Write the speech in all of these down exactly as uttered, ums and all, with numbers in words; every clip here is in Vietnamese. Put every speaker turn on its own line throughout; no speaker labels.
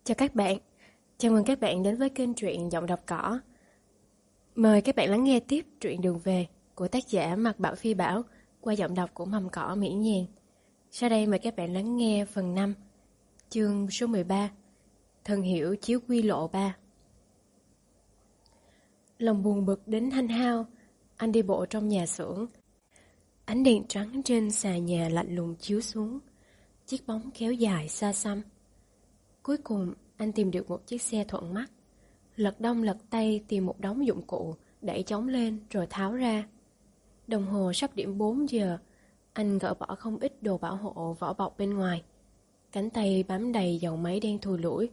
Chào các bạn, chào mừng các bạn đến với kênh truyện Giọng Đọc Cỏ. Mời các bạn lắng nghe tiếp truyện Đường Về của tác giả Mạc Bảo Phi Bảo qua giọng đọc của Mầm Cỏ Mỹ Nhàn. Sau đây mời các bạn lắng nghe phần năm, chương số mười ba, Thần Hiểu Chiếu Quy Lộ ba. Lòng buồn bực đến hanh hao, anh đi bộ trong nhà xưởng. Ánh đèn trắng trên xà nhà lạnh lùng chiếu xuống, chiếc bóng kéo dài xa xăm. Cuối cùng anh tìm được một chiếc xe thuận mắt, lật đông lật tây tìm một đống dụng cụ, đẩy chóng lên rồi tháo ra. Đồng hồ sắp điểm bốn giờ, anh gỡ bỏ không ít đồ bảo hộ vỏ bọc bên ngoài. Cánh tay bám đầy dầu máy đen thùi lủi.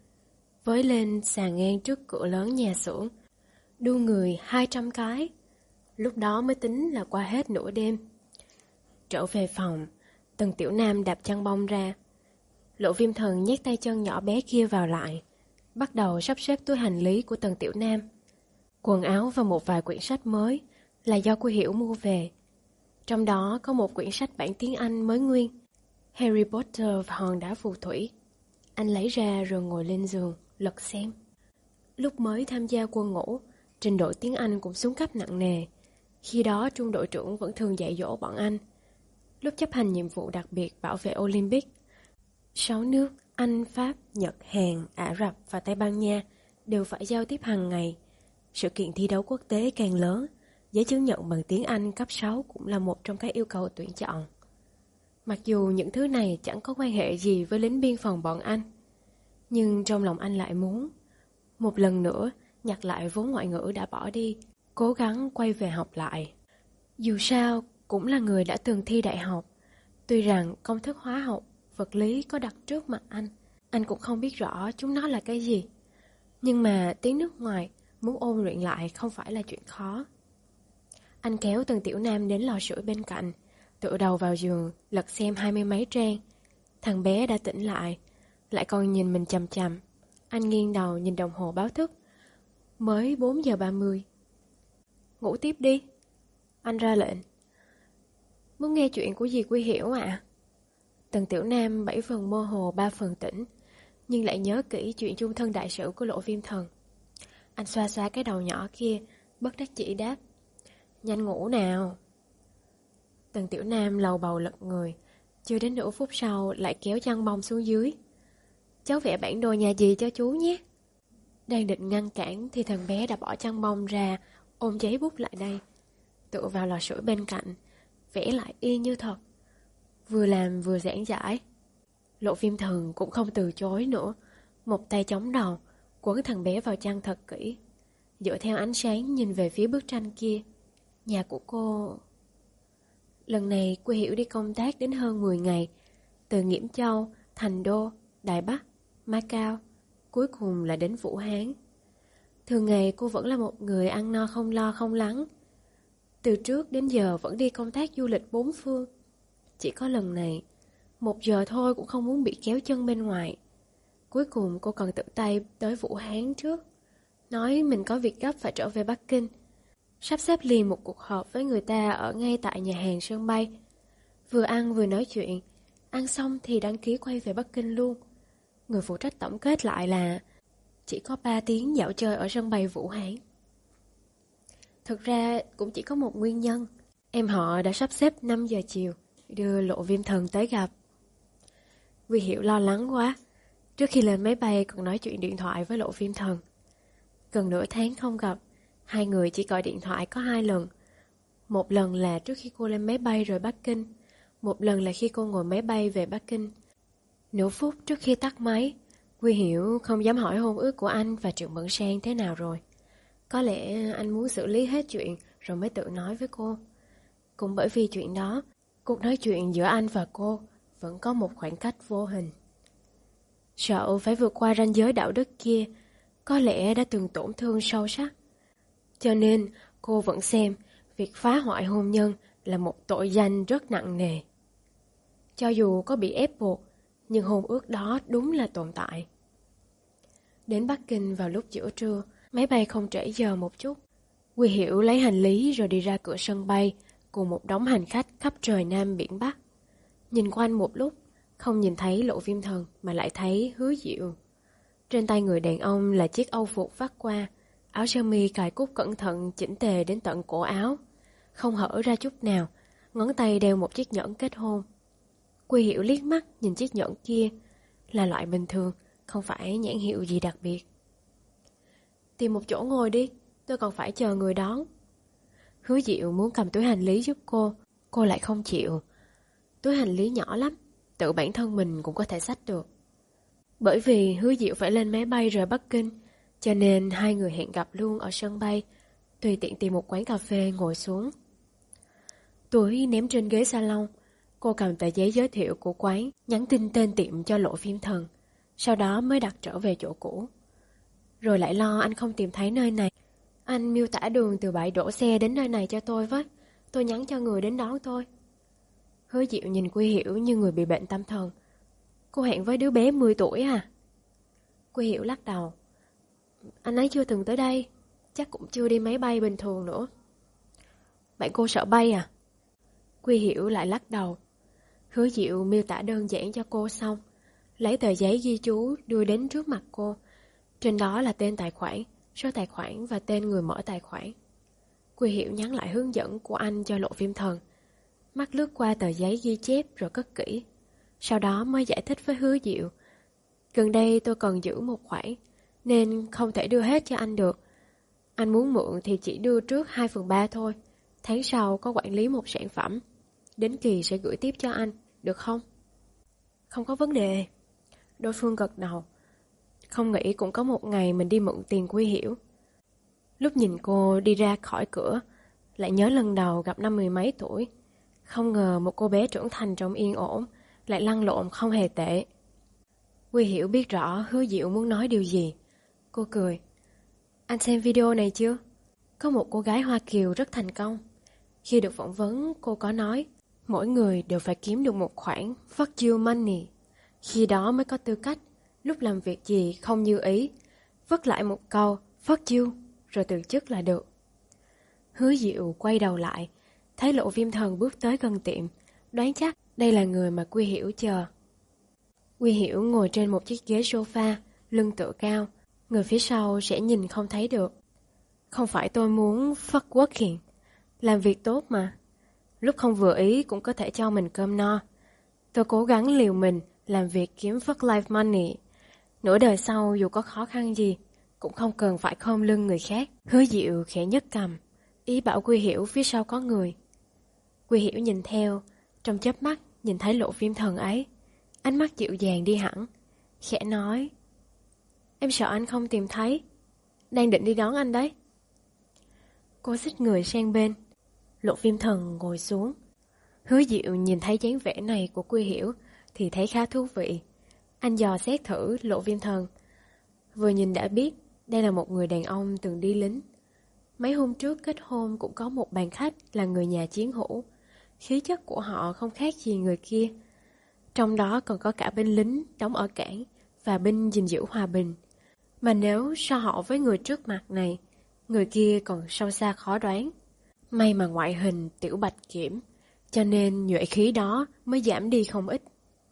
Với lên sàn ngang trước cửa lớn nhà xưởng, đu người hai trăm cái. Lúc đó mới tính là qua hết nửa đêm. Trở về phòng, Tần Tiểu Nam đạp chăn bông ra. Lộ Viêm Thần nhét tay chân nhỏ bé kia vào lại, bắt đầu sắp xếp túi hành lý của Tần Tiểu Nam. Quần áo và một vài quyển sách mới là do cô Hiểu mua về. Trong đó có một quyển sách bản tiếng Anh mới nguyên, Harry Potter và hòn đá phù thủy. Anh lấy ra rồi ngồi lên giường, lật xem. Lúc mới tham gia quân ngũ, trình độ tiếng Anh cũng xuống cấp nặng nề. Khi đó trung đội trưởng vẫn thường dạy dỗ bọn anh. Lúc chấp hành nhiệm vụ đặc biệt bảo vệ Olympic, sáu nước Anh, Pháp, Nhật, Hàn, Ả Rập và Tây Ban Nha đều phải giao tiếp hàng ngày. Sự kiện thi đấu quốc tế càng lớn, giấy chứng nhận bằng tiếng Anh cấp sáu cũng là một trong các yêu cầu tuyển chọn. Mặc dù những thứ này chẳng có quan hệ gì với lính biên phòng bọn anh, nhưng trong lòng anh lại muốn một lần nữa nhặt lại vốn ngoại ngữ đã bỏ đi, cố gắng quay về học lại. Dù sao cũng là người đã từng thi đại học. Tuy rằng công thức hóa học, vật lý có đặt trước mặt anh, anh cũng không biết rõ chúng nó là cái gì. Nhưng mà tiếng nước ngoài muốn ôn luyện lại không phải là chuyện khó. Anh kéo Tần Tiểu Nam đến lò sưởi bên cạnh, tựa đầu vào giường, lật xem hai mươi mấy trang. Thằng bé đã tỉnh lại, lại còn nhìn mình chằm chằm. Anh nghiêng đầu nhìn đồng hồ báo thức, mới bốn giờ ba mươi. Ngủ tiếp đi, anh ra lệnh. Muốn nghe chuyện của dì Quy Hiểu ạ? À? Tần Tiểu Nam bảy phần mơ hồ ba phần tỉnh, nhưng lại nhớ kỹ chuyện chung thân đại sự của Lộ Viêm Thần. Anh xoa xoa cái đầu nhỏ kia, bất đắc chỉ đáp. Nhanh ngủ nào. Tần Tiểu Nam lầu bầu lật người, chưa đến nửa phút sau lại kéo chăn bông xuống dưới. Cháu vẽ bản đồ nhà dì cho chú nhé. Đang định ngăn cản thì thằng bé đã bỏ chăn bông ra, ôm giấy bút lại đây, tựa vào lò sưởi bên cạnh, vẽ lại y như thật. Vừa làm vừa giảng giải. Lộ Viêm Thần cũng không từ chối nữa, một tay chống đầu, quấn thằng bé vào chăn thật kỹ, dựa theo ánh sáng nhìn về phía bức tranh kia. Nhà của cô... Lần này cô Hiểu đi công tác đến hơn mười ngày, từ Nghiễm Châu, Thành Đô, Đài Bắc, Macau, cuối cùng là đến Vũ Hán. Thường ngày cô vẫn là một người ăn no không lo không lắng. Từ trước đến giờ vẫn đi công tác du lịch bốn phương. Chỉ có lần này, một giờ thôi cũng không muốn bị kéo chân bên ngoài. Cuối cùng cô còn tự tay tới Vũ Hán trước, nói mình có việc gấp phải trở về Bắc Kinh, sắp xếp liền một cuộc họp với người ta ở ngay tại nhà hàng sân bay. Vừa ăn vừa nói chuyện, ăn xong thì đăng ký quay về Bắc Kinh luôn. Người phụ trách tổng kết lại là chỉ có ba tiếng dạo chơi ở sân bay Vũ Hán. Thực ra cũng chỉ có một nguyên nhân, em họ đã sắp xếp năm giờ chiều đưa Lộ Viêm Thần tới gặp. Quy Hiểu lo lắng quá, trước khi lên máy bay còn nói chuyện điện thoại với Lộ Viêm Thần. Gần nửa tháng không gặp, hai người chỉ gọi điện thoại có hai lần. Một lần là trước khi cô lên máy bay rời Bắc Kinh, một lần là khi cô ngồi máy bay về Bắc Kinh. Nửa phút trước khi tắt máy, Quy Hiểu không dám hỏi hôn ước của anh và Triệu Mẫn Sang thế nào rồi. Có lẽ anh muốn xử lý hết chuyện rồi mới tự nói với cô. Cũng bởi vì chuyện đó, cuộc nói chuyện giữa anh và cô vẫn có một khoảng cách vô hình. Sợ phải vượt qua ranh giới đạo đức kia, có lẽ đã từng tổn thương sâu sắc. Cho nên cô vẫn xem việc phá hoại hôn nhân là một tội danh rất nặng nề. Cho dù có bị ép buộc, nhưng hôn ước đó đúng là tồn tại. Đến Bắc Kinh vào lúc giữa trưa, máy bay không trễ giờ một chút. Quy Hiểu lấy hành lý rồi đi ra cửa sân bay cùng một đống hành khách khắp trời Nam biển Bắc. Nhìn quanh một lúc, không nhìn thấy Lộ Viêm Thần mà lại thấy Hứa Diệu. Trên tay người đàn ông là chiếc âu phục vắt qua, áo sơ mi cài cúc cẩn thận chỉnh tề đến tận cổ áo, không hở ra chút nào, ngón tay đeo một chiếc nhẫn kết hôn. Quy Hiểu liếc mắt nhìn chiếc nhẫn kia, là loại bình thường, không phải nhãn hiệu gì đặc biệt. Tìm một chỗ ngồi đi, tôi còn phải chờ người đón. Hứa Diệu muốn cầm túi hành lý giúp cô, cô lại không chịu. Túi hành lý nhỏ lắm, tự bản thân mình cũng có thể xách được. Bởi vì Hứa Diệu phải lên máy bay rời Bắc Kinh, cho nên hai người hẹn gặp luôn ở sân bay, tùy tiện tìm một quán cà phê ngồi xuống. Túi ném trên ghế salon, cô cầm tờ giấy giới thiệu của quán, nhắn tin tên tiệm cho Lộ Phim Thần, sau đó mới đặt trở về chỗ cũ. Rồi lại lo anh không tìm thấy nơi này. Anh miêu tả đường từ bãi đổ xe đến nơi này cho tôi với, tôi nhắn cho người đến đón tôi. Hứa Diệu nhìn Quy Hiểu như người bị bệnh tâm thần. Cô hẹn với đứa bé mười tuổi à? Quy Hiểu lắc đầu. Anh ấy chưa từng tới đây, chắc cũng chưa đi máy bay bình thường nữa. Bạn cô sợ bay à? Quy Hiểu lại lắc đầu. Hứa Diệu miêu tả đơn giản cho cô xong, lấy tờ giấy ghi chú đưa đến trước mặt cô. Trên đó là tên tài khoản, số tài khoản và tên người mở tài khoản. Quy Hiểu nhắn lại hướng dẫn của anh cho Lộ Phim Thần, mắt lướt qua tờ giấy ghi chép rồi cất kỹ. Sau đó mới giải thích với Hứa Diệu. Gần đây tôi cần giữ một khoản, nên không thể đưa hết cho anh được. Anh muốn mượn thì chỉ đưa trước hai phần ba thôi. Tháng sau có quản lý một sản phẩm, đến kỳ sẽ gửi tiếp cho anh, được không? Không có vấn đề. Đối phương gật đầu. Không nghĩ cũng có một ngày mình đi mượn tiền Quy Hiểu. Lúc nhìn cô đi ra khỏi cửa, lại nhớ lần đầu gặp năm mười mấy tuổi. Không ngờ một cô bé trưởng thành trong yên ổn, lại lăn lộn không hề tệ. Quy Hiểu biết rõ Hứa Diệu muốn nói điều gì. Cô cười. Anh xem video này chưa? Có một cô gái Hoa Kiều rất thành công. Khi được phỏng vấn, cô có nói mỗi người đều phải kiếm được một khoản fuck you money. Khi đó mới có tư cách, lúc làm việc gì không như ý, vứt lại một câu fuck you, rồi từ chức là được. Hứa Diệu quay đầu lại, thấy Lộ Phim Thần bước tới gần tiệm, đoán chắc đây là người mà Quy Hiểu chờ. Quy Hiểu ngồi trên một chiếc ghế sofa, lưng tựa cao, người phía sau sẽ nhìn không thấy được. Không phải tôi muốn fuck working, làm việc tốt mà. Lúc không vừa ý cũng có thể cho mình cơm no. Tôi cố gắng liều mình làm việc kiếm fuck life money. Nửa đời sau dù có khó khăn gì, cũng không cần phải khom lưng người khác. Hứa Diệu khẽ nhấc cằm, ý bảo Quy Hiểu phía sau có người. Quy Hiểu nhìn theo, trong chớp mắt nhìn thấy Lộ Phim Thần ấy, ánh mắt dịu dàng đi hẳn, khẽ nói: Em sợ anh không tìm thấy, đang định đi đón anh đấy. Cô xích người sang bên, Lộ Phim Thần ngồi xuống. Hứa Diệu nhìn thấy dáng vẻ này của Quy Hiểu thì thấy khá thú vị. Anh dò xét thử Lộ Phim Thần. Vừa nhìn đã biết đây là một người đàn ông từng đi lính. Mấy hôm trước kết hôn cũng có một bàn khách là người nhà chiến hữu. Khí chất của họ không khác gì người kia. Trong đó còn có cả binh lính đóng ở cảng và binh gìn giữ hòa bình. Mà nếu so họ với người trước mặt này, người kia còn sâu xa khó đoán. May mà ngoại hình tiểu bạch kiểm, cho nên nhuệ khí đó mới giảm đi không ít.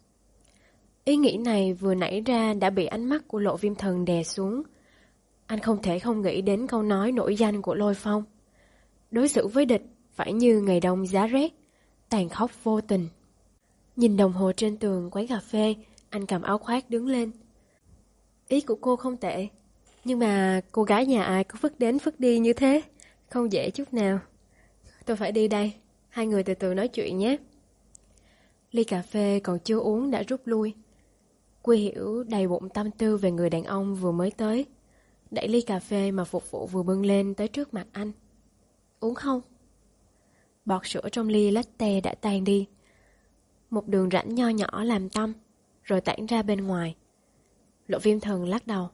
Ý nghĩ này vừa nảy ra đã bị ánh mắt của Lộ Phim Thần đè xuống. Anh không thể không nghĩ đến câu nói nổi danh của Lôi Phong. Đối xử với địch phải như ngày đông giá rét, tàn khốc vô tình. Nhìn đồng hồ trên tường quán cà phê, anh cầm áo khoác đứng lên. Ý của cô không tệ, nhưng mà cô gái nhà ai có phức đến phức đi như thế, không dễ chút nào. Tôi phải đi đây, hai người từ từ nói chuyện nhé. Ly cà phê còn chưa uống đã rút lui. Quy Hiểu đầy bụng tâm tư về người đàn ông vừa mới tới, đẩy ly cà phê mà phục vụ vừa bưng lên tới trước mặt anh. Uống không? Bọt sữa trong ly latte đã tan đi. Một đường rãnh nho nhỏ làm tâm, rồi tản ra bên ngoài. Lộ Phim Thần lắc đầu.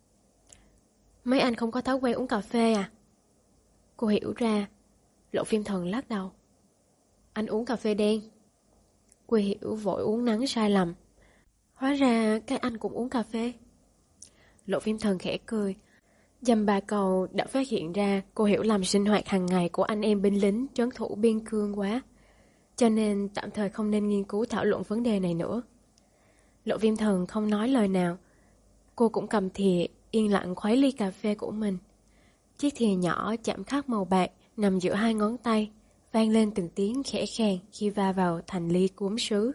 Mấy anh không có thói quen uống cà phê à? Cô hiểu ra. Lộ Phim Thần lắc đầu. Anh uống cà phê đen. Quy Hiểu vội uống nắng sai lầm. Hóa ra các anh cũng uống cà phê. Lộ Phim Thần khẽ cười. Dăm ba câu đã phát hiện ra cô hiểu lầm sinh hoạt hàng ngày của anh em binh lính trấn thủ biên cương quá, cho nên tạm thời không nên nghiên cứu thảo luận vấn đề này nữa. Lộ Phim Thần không nói lời nào. Cô cũng cầm thìa, yên lặng khuấy ly cà phê của mình. Chiếc thìa nhỏ chạm khắc màu bạc nằm giữa hai ngón tay, vang lên từng tiếng khẽ khàng khi va vào thành ly gốm sứ.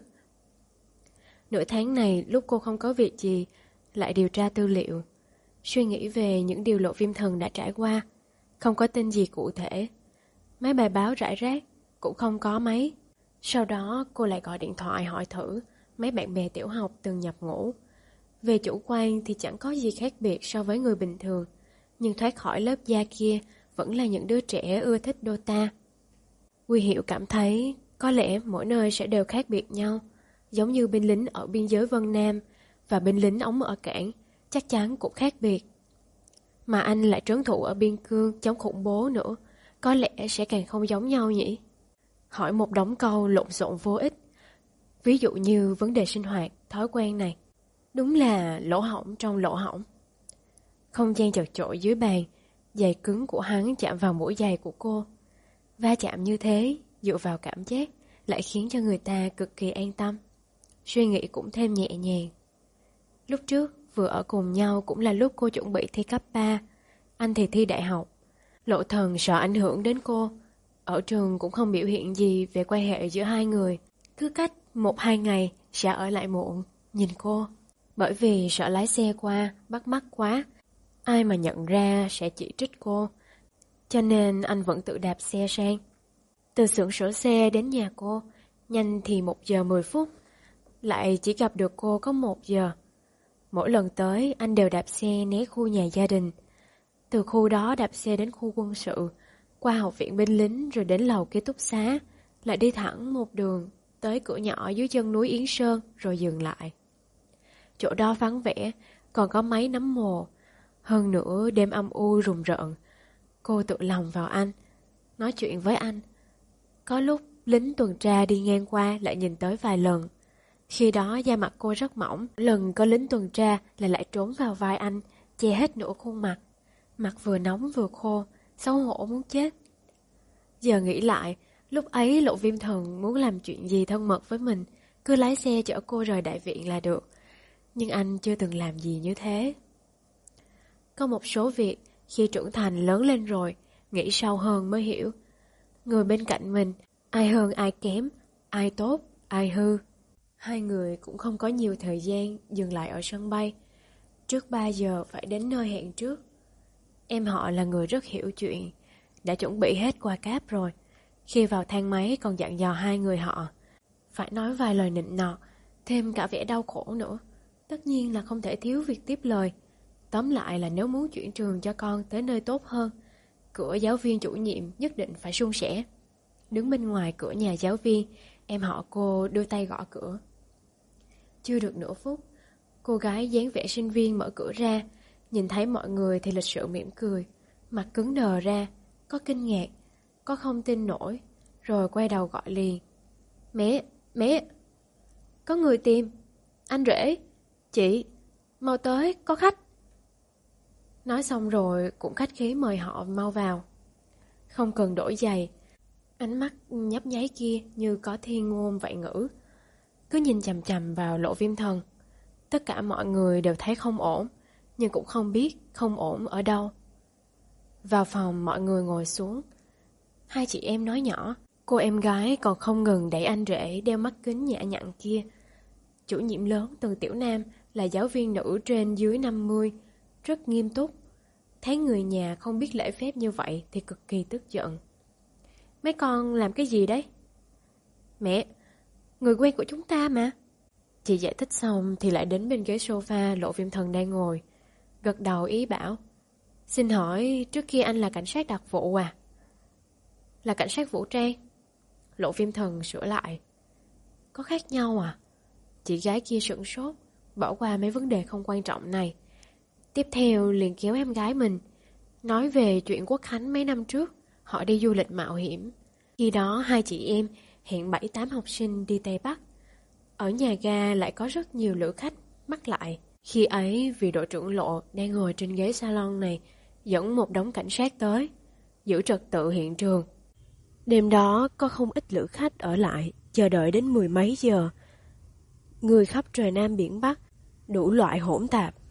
Nửa tháng này, lúc cô không có việc gì, lại điều tra tư liệu, suy nghĩ về những điều Lộ Viêm Thần đã trải qua. Không có tin gì cụ thể. Mấy bài báo rải rác, cũng không có mấy. Sau đó cô lại gọi điện thoại hỏi thử mấy bạn bè tiểu học từng nhập ngũ. Về chủ quan thì chẳng có gì khác biệt so với người bình thường, nhưng thoát khỏi lớp da kia vẫn là những đứa trẻ ưa thích Dota. Quy Hiểu cảm thấy có lẽ mỗi nơi sẽ đều khác biệt nhau, giống như binh lính ở biên giới Vân Nam và binh lính ống ở cảng chắc chắn cũng khác biệt. Mà anh lại trấn thủ ở biên cương chống khủng bố nữa, có lẽ sẽ càng không giống nhau nhỉ? Hỏi một đống câu lộn xộn vô ích. Ví dụ như vấn đề sinh hoạt, thói quen này. Đúng là lỗ hổng trong lỗ hổng. Không gian chật chội dưới bàn, giày cứng của hắn chạm vào mũi giày của cô. Va chạm như thế, dựa vào cảm giác, lại khiến cho người ta cực kỳ an tâm. Suy nghĩ cũng thêm nhẹ nhàng. Lúc trước, vừa ở cùng nhau cũng là lúc cô chuẩn bị thi cấp ba. Anh thì thi đại học. Lộ Thần sợ ảnh hưởng đến cô. Ở trường cũng không biểu hiện gì về quan hệ giữa hai người. Cứ cách một hai ngày sẽ ở lại muộn, nhìn cô. Bởi vì sợ lái xe qua, bắt mắt quá. Ai mà nhận ra sẽ chỉ trích cô. Cho nên anh vẫn tự đạp xe sang. Từ xưởng sửa xe đến nhà cô, nhanh thì một giờ mười phút. Lại chỉ gặp được cô có một giờ. Mỗi lần tới, anh đều đạp xe né khu nhà gia đình. Từ khu đó đạp xe đến khu quân sự, qua học viện binh lính rồi đến lầu ký túc xá, lại đi thẳng một đường, tới cửa nhỏ dưới chân núi Yến Sơn rồi dừng lại. Chỗ đó vắng vẻ, còn có máy nắm mồ. Hơn nữa đêm âm u rùng rợn. Cô tự lòng vào anh, nói chuyện với anh. Có lúc lính tuần tra đi ngang qua lại nhìn tới vài lần. Khi đó da mặt cô rất mỏng, lần có lính tuần tra là lại trốn vào vai anh, che hết nửa khuôn mặt. Mặt vừa nóng vừa khô, xấu hổ muốn chết. Giờ nghĩ lại, lúc ấy Lộ Viêm Thần muốn làm chuyện gì thân mật với mình, cứ lái xe chở cô rời đại viện là được. Nhưng anh chưa từng làm gì như thế. Có một số việc, khi trưởng thành lớn lên rồi, nghĩ sâu hơn mới hiểu. Người bên cạnh mình, ai hơn ai kém, ai tốt, ai hư. Hai người cũng không có nhiều thời gian dừng lại ở sân bay. Trước ba giờ phải đến nơi hẹn trước. Em họ là người rất hiểu chuyện, đã chuẩn bị hết quà cáp rồi. Khi vào thang máy còn dặn dò hai người họ phải nói vài lời nịnh nọt, thêm cả vẻ đau khổ nữa. Tất nhiên là không thể thiếu việc tiếp lời. Tóm lại là nếu muốn chuyển trường cho con tới nơi tốt hơn, cửa giáo viên chủ nhiệm nhất định phải suôn sẻ. Đứng bên ngoài cửa nhà giáo viên, em họ cô đưa tay gõ cửa. Chưa được nửa phút, cô gái dáng vẻ sinh viên mở cửa ra. Nhìn thấy mọi người thì lịch sự mỉm cười, mặt cứng đờ ra, có kinh ngạc, có không tin nổi, rồi quay đầu gọi liền. Mẹ, mẹ, có người tìm, anh rể, chị, mau tới, có khách. Nói xong rồi cũng khách khí mời họ mau vào. Không cần đổi giày, ánh mắt nhấp nháy kia như có thiên ngôn vạn ngữ, cứ nhìn chằm chằm vào Lộ Viêm Thần. Tất cả mọi người đều thấy không ổn, nhưng cũng không biết không ổn ở đâu. Vào phòng mọi người ngồi xuống. Hai chị em nói nhỏ, cô em gái còn không ngừng đẩy anh rể đeo mắt kính nhã nhặn kia. Chủ nhiệm lớn Từ Tiểu Nam là giáo viên nữ trên dưới năm mươi, rất nghiêm túc. Thấy người nhà không biết lễ phép như vậy thì cực kỳ tức giận. Mấy con làm cái gì đấy? Mẹ, người quen của chúng ta mà. Chị giải thích xong thì lại đến bên ghế sofa Lộ Viêm Thần đang ngồi, gật đầu ý bảo. Xin hỏi trước kia anh là cảnh sát đặc vụ à? Là cảnh sát vũ trang. Lộ Viêm Thần sửa lại. Có khác nhau à? Chị gái kia sửng sốt, bỏ qua mấy vấn đề không quan trọng này. Tiếp theo liền kéo em gái mình, nói về chuyện Quốc Khánh mấy năm trước, họ đi du lịch mạo hiểm. Khi đó hai chị em hẹn bảy tám học sinh đi Tây Bắc. Ở nhà ga lại có rất nhiều lữ khách mắc lại. Khi ấy vì đội trưởng Lộ đang ngồi trên ghế salon này, dẫn một đống cảnh sát tới, giữ trật tự hiện trường. Đêm đó có không ít lữ khách ở lại, chờ đợi đến mười mấy giờ. Người khắp trời Nam biển Bắc, đủ loại hỗn tạp.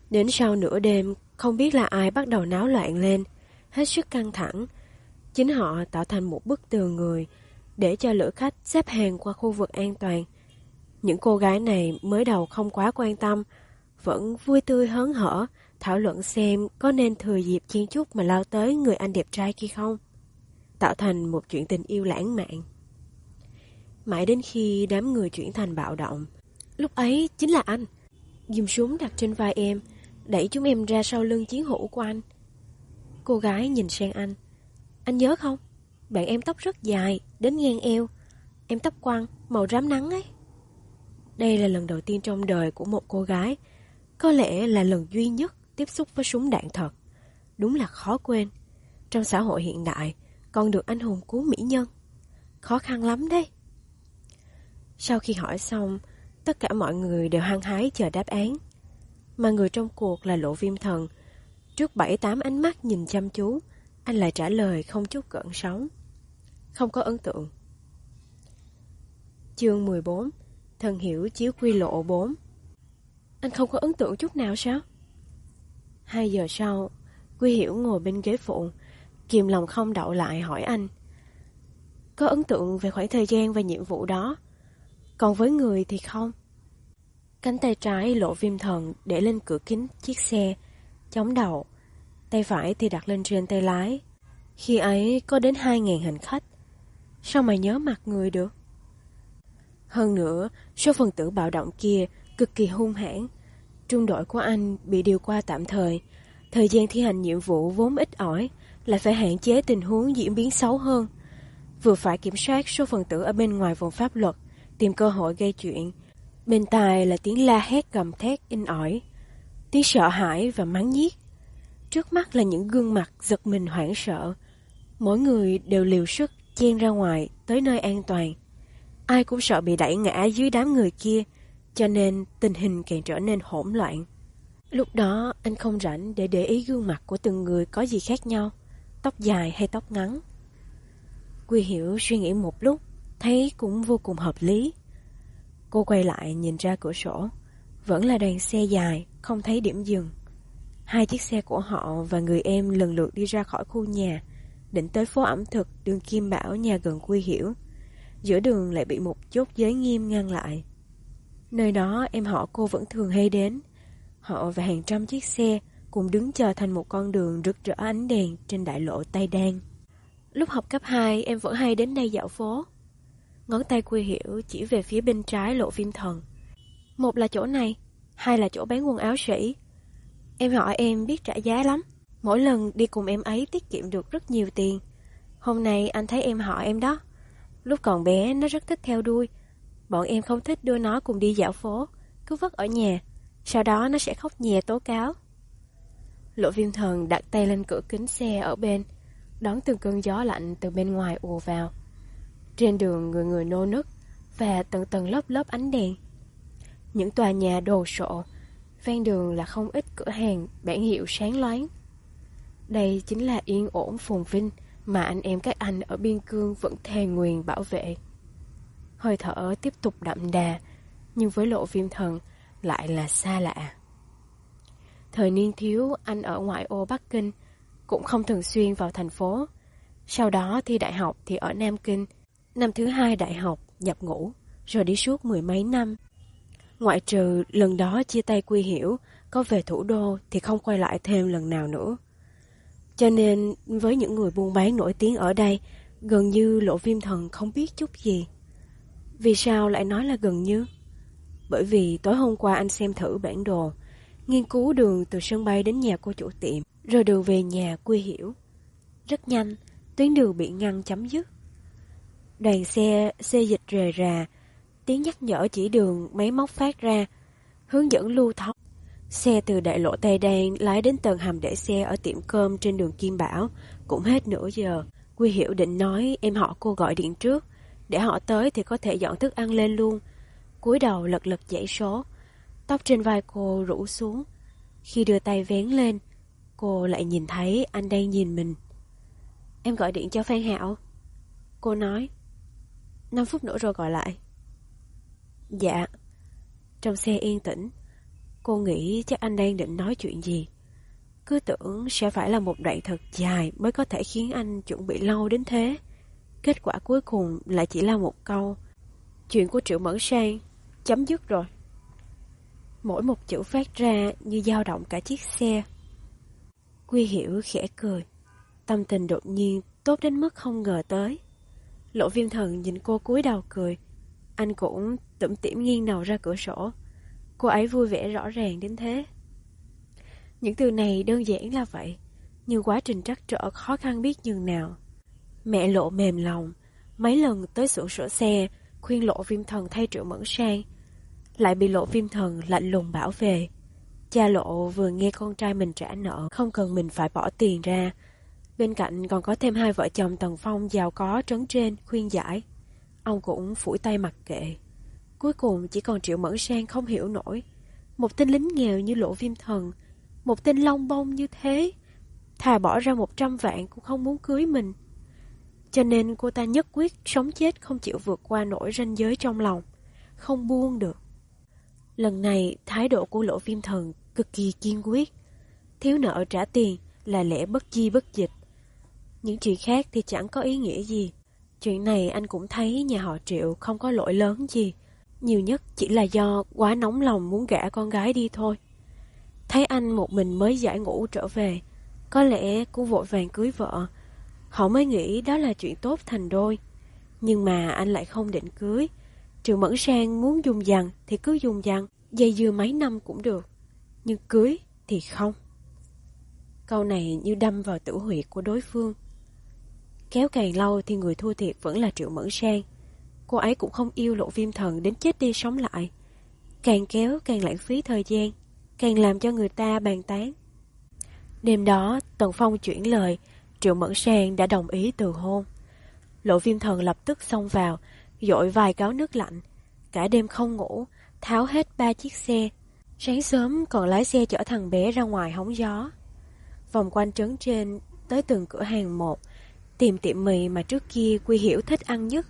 Đến sau nửa đêm, không biết là ai bắt đầu náo loạn lên, hết sức căng thẳng. Chính họ tạo thành một bức tường người để cho lữ khách xếp hàng qua khu vực an toàn. Những cô gái này mới đầu không quá quan tâm, vẫn vui tươi hớn hở, thảo luận xem có nên thừa dịp chen chúc mà lao tới người anh đẹp trai kia không, tạo thành một chuyện tình yêu lãng mạn. Mãi đến khi đám người chuyển thành bạo động, lúc ấy chính là anh ghim súng đặt trên vai em, đẩy chúng em ra sau lưng chiến hữu của anh. Cô gái nhìn sang anh. Anh nhớ không? Bạn em tóc rất dài, đến ngang eo. Em tóc quăn, màu rám nắng ấy. Đây là lần đầu tiên trong đời của một cô gái, có lẽ là lần duy nhất tiếp xúc với súng đạn thật. Đúng là khó quên. Trong xã hội hiện đại, còn được anh hùng cứu mỹ nhân. Khó khăn lắm đấy. Sau khi hỏi xong, tất cả mọi người đều hăng hái chờ đáp án. Mà người trong cuộc là Lộ Viêm Thần. Trước bảy tám ánh mắt nhìn chăm chú, anh lại trả lời không chút gợn sóng. Không có ấn tượng. Chương mười bốn. Thần hiểu chiếu quy lộ bốn. Anh không có ấn tượng chút nào sao? Hai giờ sau, Quy Hiểu ngồi bên ghế phụ, kìm lòng không đậu lại hỏi anh. Có ấn tượng về khoảng thời gian và nhiệm vụ đó, còn với người thì không. Cánh tay trái Lộ Viêm Thần để lên cửa kính chiếc xe, chống đầu, tay phải thì đặt lên trên tay lái. Khi ấy có đến hai ngàn hành khách. Sao mà nhớ mặt người được? Hơn nữa, số phần tử bạo động kia cực kỳ hung hãn. Trung đội của anh bị điều qua tạm thời. Thời gian thi hành nhiệm vụ vốn ít ỏi, lại phải hạn chế tình huống diễn biến xấu hơn. Vừa phải kiểm soát số phần tử ở bên ngoài vòng pháp luật, tìm cơ hội gây chuyện. Bên tai là tiếng la hét gầm thét in ỏi, tiếng sợ hãi và mắng nhiếc. Trước mắt là những gương mặt giật mình hoảng sợ. Mỗi người đều liều sức chen ra ngoài tới nơi an toàn. Ai cũng sợ bị đẩy ngã dưới đám người kia, cho nên tình hình càng trở nên hỗn loạn. Lúc đó anh không rảnh để để ý gương mặt của từng người có gì khác nhau, tóc dài hay tóc ngắn. Quy Hiểu suy nghĩ một lúc, thấy cũng vô cùng hợp lý. Cô quay lại nhìn ra cửa sổ, vẫn là đoàn xe dài, không thấy điểm dừng. Hai chiếc xe của họ và người em lần lượt đi ra khỏi khu nhà, định tới phố ẩm thực đường Kim Bảo nhà gần Quy Hiểu. Giữa đường lại bị một chốt giới nghiêm ngăn lại. Nơi đó em họ cô vẫn thường hay đến. Họ và hàng trăm chiếc xe cùng đứng chờ thành một con đường rực rỡ ánh đèn trên đại lộ Tây Đan. Lúc học cấp hai em vẫn hay đến đây dạo phố. Ngón tay Quy Hiểu chỉ về phía bên trái Lộ Viêm Thần. Một là chỗ này, hai là chỗ bán quần áo sĩ. Em họ em biết trả giá lắm. Mỗi lần đi cùng em ấy tiết kiệm được rất nhiều tiền. Hôm nay anh thấy em họ em đó. Lúc còn bé nó rất thích theo đuôi. Bọn em không thích đưa nó cùng đi dạo phố, cứ vất ở nhà. Sau đó nó sẽ khóc nhè tố cáo. Lộ Viêm Thần đặt tay lên cửa kính xe ở bên, đón từng cơn gió lạnh từ bên ngoài ùa vào. Trên đường người người nô nức và tầng tầng lớp lớp ánh đèn. Những tòa nhà đồ sộ, ven đường là không ít cửa hàng bảng hiệu sáng loáng. Đây chính là yên ổn phồn vinh mà anh em các anh ở biên cương vẫn thề nguyền bảo vệ. Hơi thở tiếp tục đậm đà, nhưng với Lộ Viêm Thần lại là xa lạ. Thời niên thiếu anh ở ngoại ô Bắc Kinh, cũng không thường xuyên vào thành phố. Sau đó thi đại học thì ở Nam Kinh. Năm thứ hai đại học nhập ngũ, rồi đi suốt mười mấy năm. Ngoại trừ lần đó chia tay Quy Hiểu, có về thủ đô thì không quay lại thêm lần nào nữa. Cho nên với những người buôn bán nổi tiếng ở đây, gần như Lộ Viêm Thần không biết chút gì. Vì sao lại nói là gần như? Bởi vì tối hôm qua anh xem thử bản đồ, nghiên cứu đường từ sân bay đến nhà cô chủ tiệm, rồi đường về nhà Quy Hiểu. Rất nhanh, tuyến đường bị ngăn chấm dứt. Đoàn xe xê dịch rề rà, tiếng nhắc nhở chỉ đường máy móc phát ra, hướng dẫn lưu thông. Xe từ đại lộ Tây Đan lái đến tầng hầm để xe ở tiệm cơm trên đường Kim Bảo, cũng hết nửa giờ. Quy Hiểu định nói em họ cô gọi điện trước, để họ tới thì có thể dọn thức ăn lên luôn. Cúi đầu lật lật dãy số, tóc trên vai cô rũ xuống. Khi đưa tay vén lên, cô lại nhìn thấy anh đang nhìn mình. Em gọi điện cho Phan Hạo. Cô nói. Năm phút nữa rồi gọi lại. Dạ. Trong xe yên tĩnh, Cô nghĩ chắc anh đang định nói chuyện gì. Cứ tưởng sẽ phải là một đoạn thật dài mới có thể khiến anh chuẩn bị lâu đến thế. Kết quả cuối cùng lại chỉ là một câu: chuyện của Triệu Mẫn Sang chấm dứt rồi. Mỗi một chữ phát ra như dao động cả chiếc xe. Quy Hiểu khẽ cười. Tâm tình đột nhiên tốt đến mức không ngờ tới. Lộ Viêm Thần nhìn cô cúi đầu cười. Anh cũng tủm tỉm nghiêng đầu ra cửa sổ. Cô ấy vui vẻ rõ ràng đến thế. Những từ này đơn giản là vậy, nhưng quá trình trắc trở khó khăn biết nhường nào. Mẹ Lộ mềm lòng, mấy lần tới xưởng sửa xe khuyên Lộ Viêm Thần thay Triệu Mẫn Sang, lại bị Lộ Viêm Thần lạnh lùng bảo vệ. Cha Lộ vừa nghe con trai mình trả nợ, không cần mình phải bỏ tiền ra. Bên cạnh còn có thêm hai vợ chồng Tần Phong giàu có trấn trên khuyên giải. Ông cũng phủi tay mặc kệ. Cuối cùng chỉ còn Triệu Mẫn Sang không hiểu nổi. Một tên lính nghèo như Lộ Viêm Thần, một tên lông bông như thế, thà bỏ ra một trăm vạn cũng không muốn cưới mình. Cho nên cô ta nhất quyết sống chết không chịu vượt qua nổi ranh giới trong lòng, không buông được. Lần này thái độ của Lộ Viêm Thần cực kỳ kiên quyết. Thiếu nợ trả tiền là lẽ bất di bất dịch. Những chuyện khác thì chẳng có ý nghĩa gì. Chuyện này anh cũng thấy nhà họ Triệu không có lỗi lớn gì, nhiều nhất chỉ là do quá nóng lòng muốn gả con gái đi thôi. Thấy anh một mình mới giải ngũ trở về, có lẽ cũng vội vàng cưới vợ. Họ mới nghĩ đó là chuyện tốt thành đôi. Nhưng mà anh lại không định cưới. Triệu Mẫn Sang muốn dùng dằng thì cứ dùng dằng, dây dưa mấy năm cũng được. Nhưng cưới thì không. Câu này như đâm vào tử huyệt của đối phương. Kéo càng lâu thì người thua thiệt vẫn là Triệu Mẫn Sang. Cô ấy cũng không yêu Lộ Viêm Thần đến chết đi sống lại. Càng kéo càng lãng phí thời gian, càng làm cho người ta bàn tán. Đêm đó Tần Phong chuyển lời, Triệu Mẫn Sang đã đồng ý từ hôn. Lộ Viêm Thần lập tức xông vào, dội vài gáo nước lạnh. Cả đêm không ngủ, tháo hết ba chiếc xe. Sáng sớm còn lái xe chở thằng bé ra ngoài hóng gió. Vòng quanh trấn trên, tới từng cửa hàng một, tìm tiệm mì mà trước kia Quy Hiểu thích ăn nhất.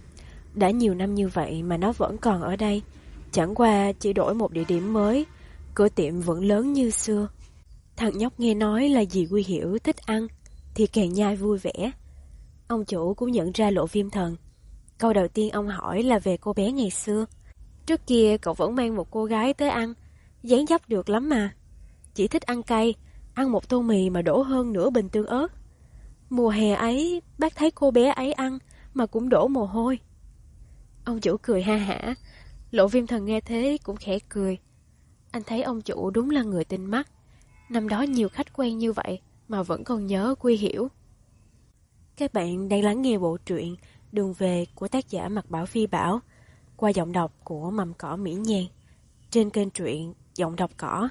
Đã nhiều năm như vậy mà nó vẫn còn ở đây. Chẳng qua chỉ đổi một địa điểm mới, cửa tiệm vẫn lớn như xưa. Thằng nhóc nghe nói là dì Quy Hiểu thích ăn thì càng nhai vui vẻ. Ông chủ cũng nhận ra Lộ Viêm Thần. Câu đầu tiên ông hỏi là về cô bé ngày xưa. Trước kia cậu vẫn mang một cô gái tới ăn, dáng dấp được lắm mà. Chỉ thích ăn cay, ăn một tô mì mà đổ hơn nửa bình tương ớt. Mùa hè ấy bác thấy cô bé ấy ăn mà cũng đổ mồ hôi. Ông chủ cười ha hả. Lộ Viêm Thần nghe thế cũng khẽ cười. Anh thấy ông chủ đúng là người tinh mắt. Năm đó nhiều khách quen như vậy mà vẫn còn nhớ Quy Hiểu. Các bạn đang lắng nghe bộ truyện Đường Về của tác giả Mạc Bảo Phi Bảo qua giọng đọc của Mầm Cỏ Mỹ Nhàn trên kênh truyện Giọng Đọc Cỏ.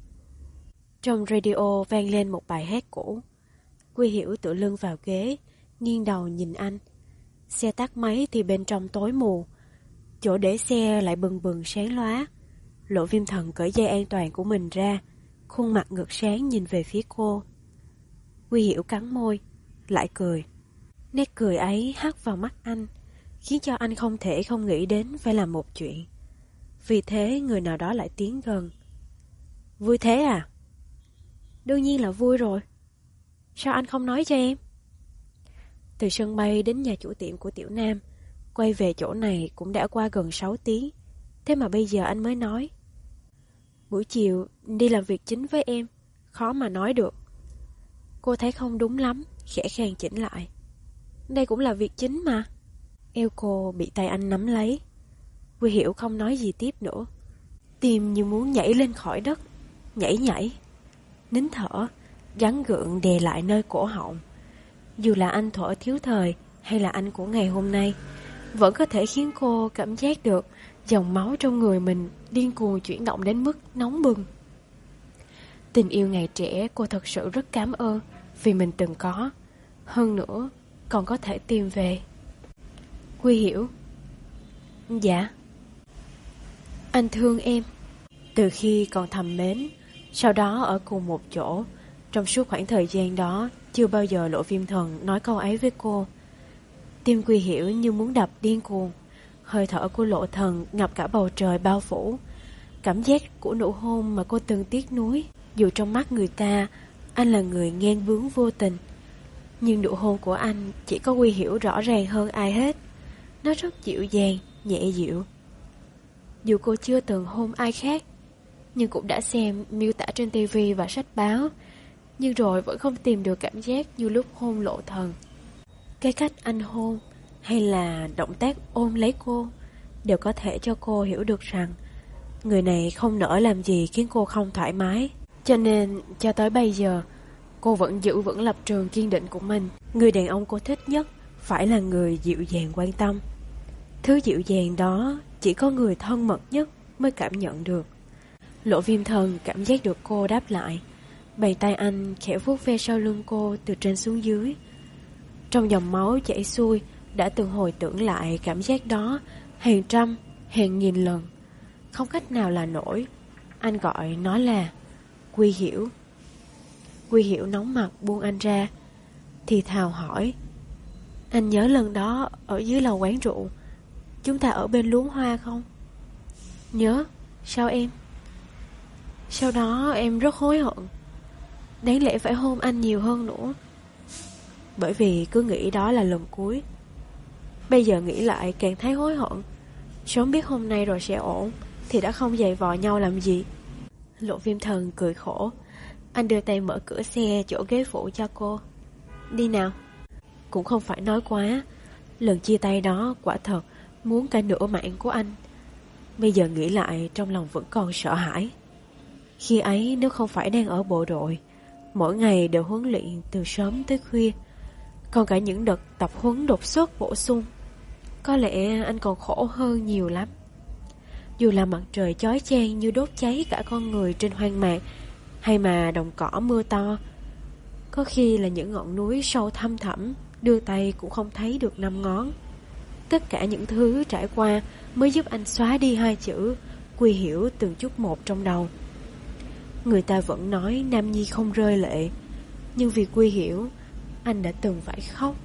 Trong radio vang lên một bài hát cũ. Quy Hiểu tựa lưng vào ghế, nghiêng đầu nhìn anh. Xe tắt máy thì bên trong tối mù, chỗ để xe lại bừng bừng sáng lóa. Lộ Viêm Thần cởi dây an toàn của mình ra, khuôn mặt ngược sáng nhìn về phía cô. Quy Hiểu cắn môi, lại cười. Nét cười ấy hắt vào mắt anh, khiến cho anh không thể không nghĩ đến phải làm một chuyện. Vì thế người nào đó lại tiến gần. Vui thế à? Đương nhiên là vui rồi. Sao anh không nói cho em? Từ sân bay đến nhà chủ tiệm của Tiểu Nam, quay về chỗ này cũng đã qua gần sáu tiếng. Thế mà bây giờ anh mới nói. Buổi chiều đi làm việc chính với em, khó mà nói được. Cô thấy không đúng lắm, khẽ khàng chỉnh lại. Đây cũng là việc chính mà. Eo cô bị tay anh nắm lấy. Quy Hiểu không nói gì tiếp nữa. Tim như muốn nhảy lên khỏi đất. Nhảy nhảy. Nín thở, gắng gượng đè lại nơi cổ họng. Dù là anh thở thiếu thời hay là anh của ngày hôm nay, vẫn có thể khiến cô cảm giác được dòng máu trong người mình điên cuồng chuyển động đến mức nóng bừng. Tình yêu ngày trẻ cô thật sự rất cảm ơn vì mình từng có. Hơn nữa còn có thể tìm về. Quy Hiểu. Dạ. Anh thương em. Từ khi còn thầm mến, sau đó ở cùng một chỗ, trong suốt khoảng thời gian đó chưa bao giờ Lộ Viêm Thần nói câu ấy với cô. Tim Quy Hiểu như muốn đập điên cuồng. Hơi thở của Lộ Thần ngập cả bầu trời bao phủ. Cảm giác của nụ hôn mà cô từng tiếc nuối. Dù trong mắt người ta, anh là người ngang bướng vô tình, nhưng nụ hôn của anh chỉ có Quy Hiểu rõ ràng hơn ai hết. Nó rất dịu dàng, nhẹ dịu. Dù cô chưa từng hôn ai khác, nhưng cũng đã xem miêu tả trên tivi và sách báo, nhưng rồi vẫn không tìm được cảm giác như lúc hôn Lộ Thần. Cái cách anh hôn hay là động tác ôm lấy cô đều có thể cho cô hiểu được rằng người này không nỡ làm gì khiến cô không thoải mái. Cho nên cho tới bây giờ cô vẫn giữ vững lập trường kiên định của mình. Người đàn ông cô thích nhất phải là người dịu dàng quan tâm. Thứ dịu dàng đó chỉ có người thân mật nhất mới cảm nhận được. Lộ Viêm Thần cảm giác được cô đáp lại. Bàn tay anh khẽ vuốt ve sau lưng cô từ trên xuống dưới. Trong dòng máu chảy xuôi đã từng hồi tưởng lại cảm giác đó hàng trăm, hàng nghìn lần. Không cách nào là nổi. Anh gọi nó là Quy Hiểu. Quy Hiểu nóng mặt buông anh ra, thì thào hỏi: anh nhớ lần đó ở dưới lầu quán rượu, chúng ta ở bên luống hoa không? Nhớ. Sao em? Sau đó em rất hối hận. Đáng lẽ phải hôn anh nhiều hơn nữa, bởi vì cứ nghĩ đó là lần cuối. Bây giờ nghĩ lại càng thấy hối hận. Sớm biết hôm nay rồi sẽ ổn thì đã không giày vò nhau làm gì. Lộ Viêm Thần cười khổ. Anh đưa tay mở cửa xe chỗ ghế phụ cho cô. Đi nào. Cũng không phải nói quá. Lần chia tay đó quả thật muốn cả nửa mạng của anh. Bây giờ nghĩ lại trong lòng vẫn còn sợ hãi. Khi ấy nếu không phải đang ở bộ đội, mỗi ngày đều huấn luyện từ sớm tới khuya, còn cả những đợt tập huấn đột xuất bổ sung, có lẽ anh còn khổ hơn nhiều lắm. Dù là mặt trời chói chang như đốt cháy cả con người trên hoang mạc, hay mà đồng cỏ mưa to, có khi là những ngọn núi sâu thăm thẳm, đưa tay cũng không thấy được năm ngón. Tất cả những thứ trải qua mới giúp anh xóa đi hai chữ Quy Hiểu từng chút một trong đầu. Người ta vẫn nói nam nhi không rơi lệ, nhưng vì Quy Hiểu, anh đã từng phải khóc.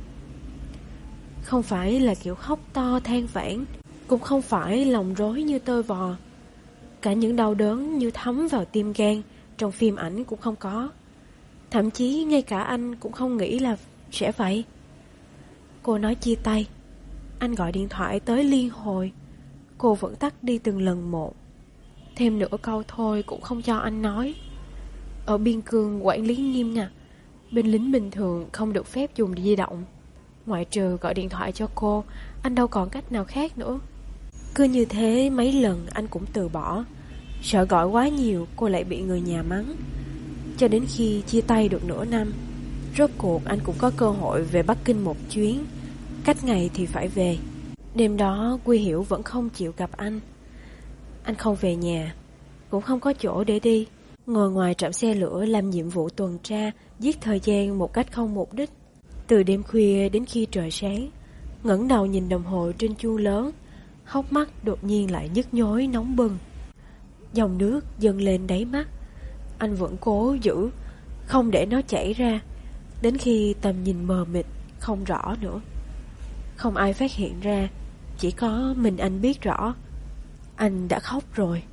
Không phải là kiểu khóc to than vãn, cũng không phải lòng rối như tơ vò. Cả những đau đớn như thấm vào tim gan trong phim ảnh cũng không có. Thậm chí ngay cả anh cũng không nghĩ là sẽ vậy. Cô nói chia tay, anh gọi điện thoại tới liên hồi, cô vẫn tắt đi từng lần một. Thêm nửa câu thôi cũng không cho anh nói. Ở biên cương quản lý nghiêm nha, binh lính bình thường không được phép dùng di động. Ngoại trừ gọi điện thoại cho cô, anh đâu còn cách nào khác nữa. Cứ như thế mấy lần anh cũng từ bỏ, sợ gọi quá nhiều cô lại bị người nhà mắng. Cho đến khi chia tay được nửa năm, rốt cuộc anh cũng có cơ hội về Bắc Kinh một chuyến. Cách ngày thì phải về. Đêm đó Quy Hiểu vẫn không chịu gặp anh. Anh không về nhà, cũng không có chỗ để đi, ngồi ngoài trạm xe lửa làm nhiệm vụ tuần tra, giết thời gian một cách không mục đích. Từ đêm khuya đến khi trời sáng, ngẩng đầu nhìn đồng hồ trên chuông lớn, hốc mắt đột nhiên lại nhức nhối nóng bừng. Dòng nước dâng lên đáy mắt. Anh vẫn cố giữ, không để nó chảy ra, đến khi tầm nhìn mờ mịt, không rõ nữa. Không ai phát hiện ra, chỉ có mình anh biết rõ. Anh đã khóc rồi.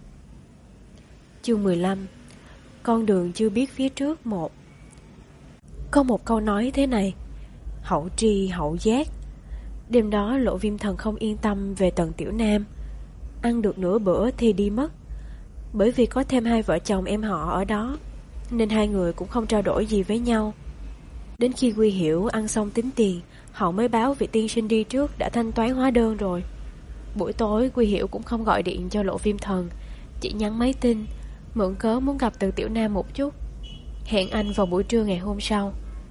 Chương mười lăm. Con đường chưa biết phía trước một. Có một câu nói thế này: hậu tri hậu giác. Đêm đó Lộ Viêm Thần không yên tâm về Tần Tiểu Nam. Ăn được nửa bữa thì đi mất. Bởi vì có thêm hai vợ chồng em họ ở đó, nên hai người cũng không trao đổi gì với nhau. Đến khi Quy Hiểu ăn xong tính tiền, họ mới báo vị tiên sinh đi trước đã thanh toán hóa đơn rồi. Buổi tối Quy Hiểu cũng không gọi điện cho Lộ Viêm Thần, chỉ nhắn máy tin, mượn cớ muốn gặp Từ Tiểu Nam một chút, hẹn anh vào buổi trưa ngày hôm sau.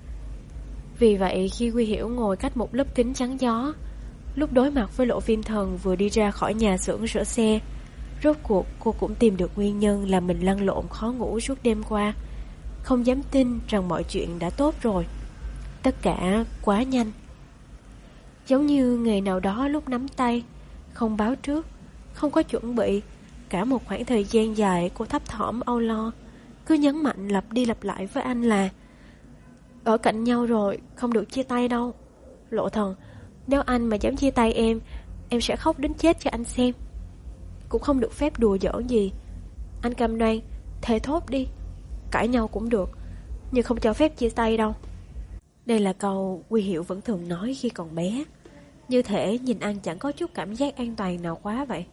Vì vậy khi Quy Hiểu ngồi cách một lớp kính chắn gió, lúc đối mặt với Lộ Viêm Thần vừa đi ra khỏi nhà xưởng sửa xe, rốt cuộc cô cũng tìm được nguyên nhân làm mình lăn lộn khó ngủ suốt đêm qua. Không dám tin rằng mọi chuyện đã tốt rồi. Tất cả quá nhanh. Giống như ngày nào đó lúc nắm tay, không báo trước, không có chuẩn bị, cả một khoảng thời gian dài cô thấp thỏm âu lo, cứ nhấn mạnh lặp đi lặp lại với anh là ở cạnh nhau rồi, không được chia tay đâu. Lộ Thần, nếu anh mà dám chia tay em, em sẽ khóc đến chết cho anh xem. cũng không được phép đùa giỡn gì. Anh cam đoan, thề thốt đi. Cãi nhau cũng được, nhưng không cho phép chia tay đâu. Đây là câu Quy Hiểu vẫn thường nói khi còn bé. Như thể nhìn anh chẳng có chút cảm giác an toàn nào quá vậy.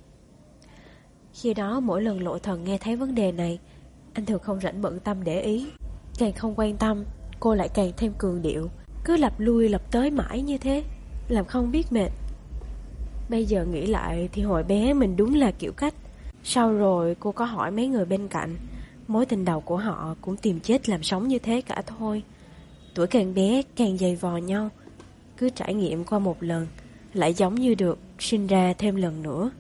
Khi đó mỗi lần Lộ Thần nghe thấy vấn đề này, anh thường không rảnh bận tâm để ý. Càng không quan tâm, cô lại càng thêm cường điệu, cứ lặp lui lặp tới mãi như thế, làm không biết mệt. Bây giờ nghĩ lại thì hồi bé mình đúng là kiểu cách. Sau rồi cô có hỏi mấy người bên cạnh, mối tình đầu của họ cũng tìm chết làm sống như thế cả thôi. Tuổi càng bé càng dày vò nhau, cứ trải nghiệm qua một lần lại giống như được sinh ra thêm lần nữa.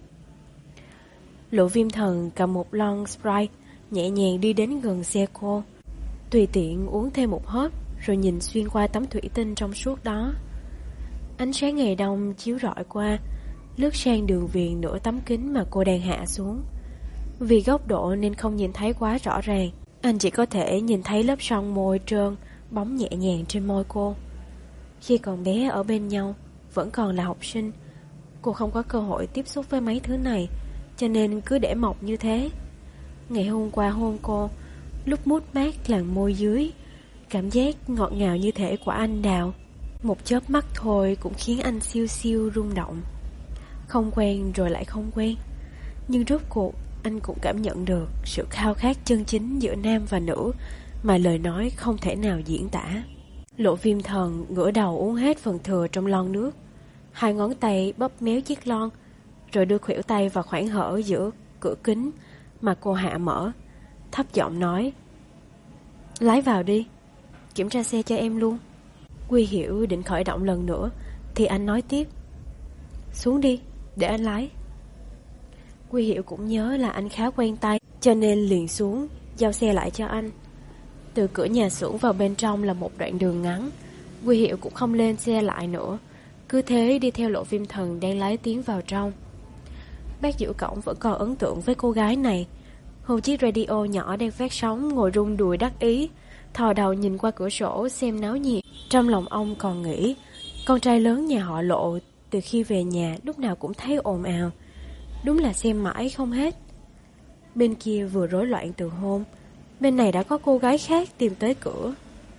Lộ Viêm Thần cầm một lon Sprite, nhẹ nhàng đi đến gần xe cô, tùy tiện uống thêm một hớp, rồi nhìn xuyên qua tấm thủy tinh trong suốt đó. Ánh sáng ngày đông chiếu rọi qua, lướt sang đường viền nửa tấm kính mà cô đang hạ xuống. Vì góc độ nên không nhìn thấy quá rõ ràng, anh chỉ có thể nhìn thấy lớp son môi trơn bóng nhẹ nhàng trên môi cô. Khi còn bé ở bên nhau, vẫn còn là học sinh, cô không có cơ hội tiếp xúc với mấy thứ này, cho nên cứ để mọc như thế. Ngày hôm qua hôn cô, lúc mút mát làn môi dưới, cảm giác ngọt ngào như thể quả anh đào. Một chớp mắt thôi cũng khiến anh siêu siêu rung động. Không quen rồi lại không quen, nhưng rốt cuộc anh cũng cảm nhận được sự khao khát chân chính giữa nam và nữ mà lời nói không thể nào diễn tả. Lộ Viêm Thần ngửa đầu uống hết phần thừa trong lon nước, hai ngón tay bóp méo chiếc lon, rồi đưa khuỷu tay vào khoảng hở giữa cửa kính mà cô hạ mở, thấp giọng nói: "Lái vào đi, kiểm tra xe cho em luôn." Quy Hiểu định khởi động lần nữa thì anh nói tiếp: "Xuống đi, để anh lái." Quy Hiểu cũng nhớ là anh khá quen tay, cho nên liền xuống, giao xe lại cho anh. Từ cửa nhà xưởng vào bên trong là một đoạn đường ngắn. Quy Hiểu cũng không lên xe lại nữa, cứ thế đi theo Lộ Viêm Thần đang lái tiến vào trong. Bác giữ cổng vẫn còn ấn tượng với cô gái này. Hôn chiếc radio nhỏ đang phát sóng, ngồi rung đùi đắc ý, thò đầu nhìn qua cửa sổ xem náo nhiệt. Trong lòng ông còn nghĩ, con trai lớn nhà họ Lộ từ khi về nhà lúc nào cũng thấy ồn ào, đúng là xem mãi không hết. Bên kia vừa rối loạn từ hôn, bên này đã có cô gái khác tìm tới cửa.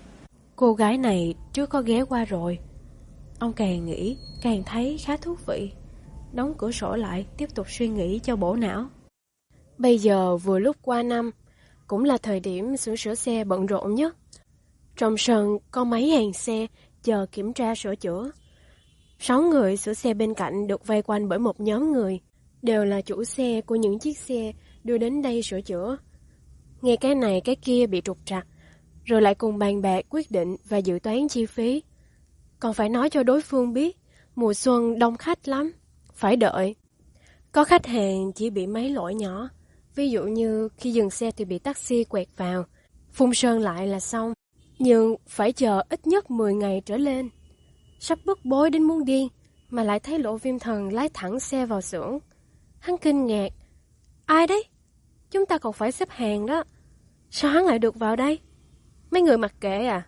Cô gái này trước có ghé qua rồi. Ông càng nghĩ càng thấy khá thú vị, đóng cửa sổ lại tiếp tục suy nghĩ cho bổ não. Bây giờ vừa lúc qua năm, cũng là thời điểm xưởng sửa xe bận rộn nhất. Trong sân có mấy hàng xe chờ kiểm tra sửa chữa. Sáu người sửa xe bên cạnh được vây quanh bởi một nhóm người, đều là chủ xe của những chiếc xe đưa đến đây sửa chữa. Nghe cái này cái kia bị trục trặc, rồi lại cùng bàn bạc quyết định và dự toán chi phí. Còn phải nói cho đối phương biết, mùa xuân đông khách lắm, phải đợi. Có khách hàng chỉ bị mấy lỗi nhỏ, ví dụ như khi dừng xe thì bị taxi quẹt vào, phun sơn lại là xong. Nhưng phải chờ ít nhất mười ngày trở lên. Sắp bức bối đến muốn điên, mà lại thấy Lộ Viêm Thần lái thẳng xe vào xưởng. Hắn kinh ngạc: "Ai đấy? Chúng ta còn phải xếp hàng đó. Sao hắn lại được vào đây? Mấy người mặc kệ à?"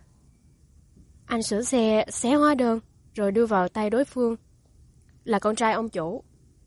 Anh sửa xe xé hóa đơn rồi đưa vào tay đối phương: "Là con trai ông chủ."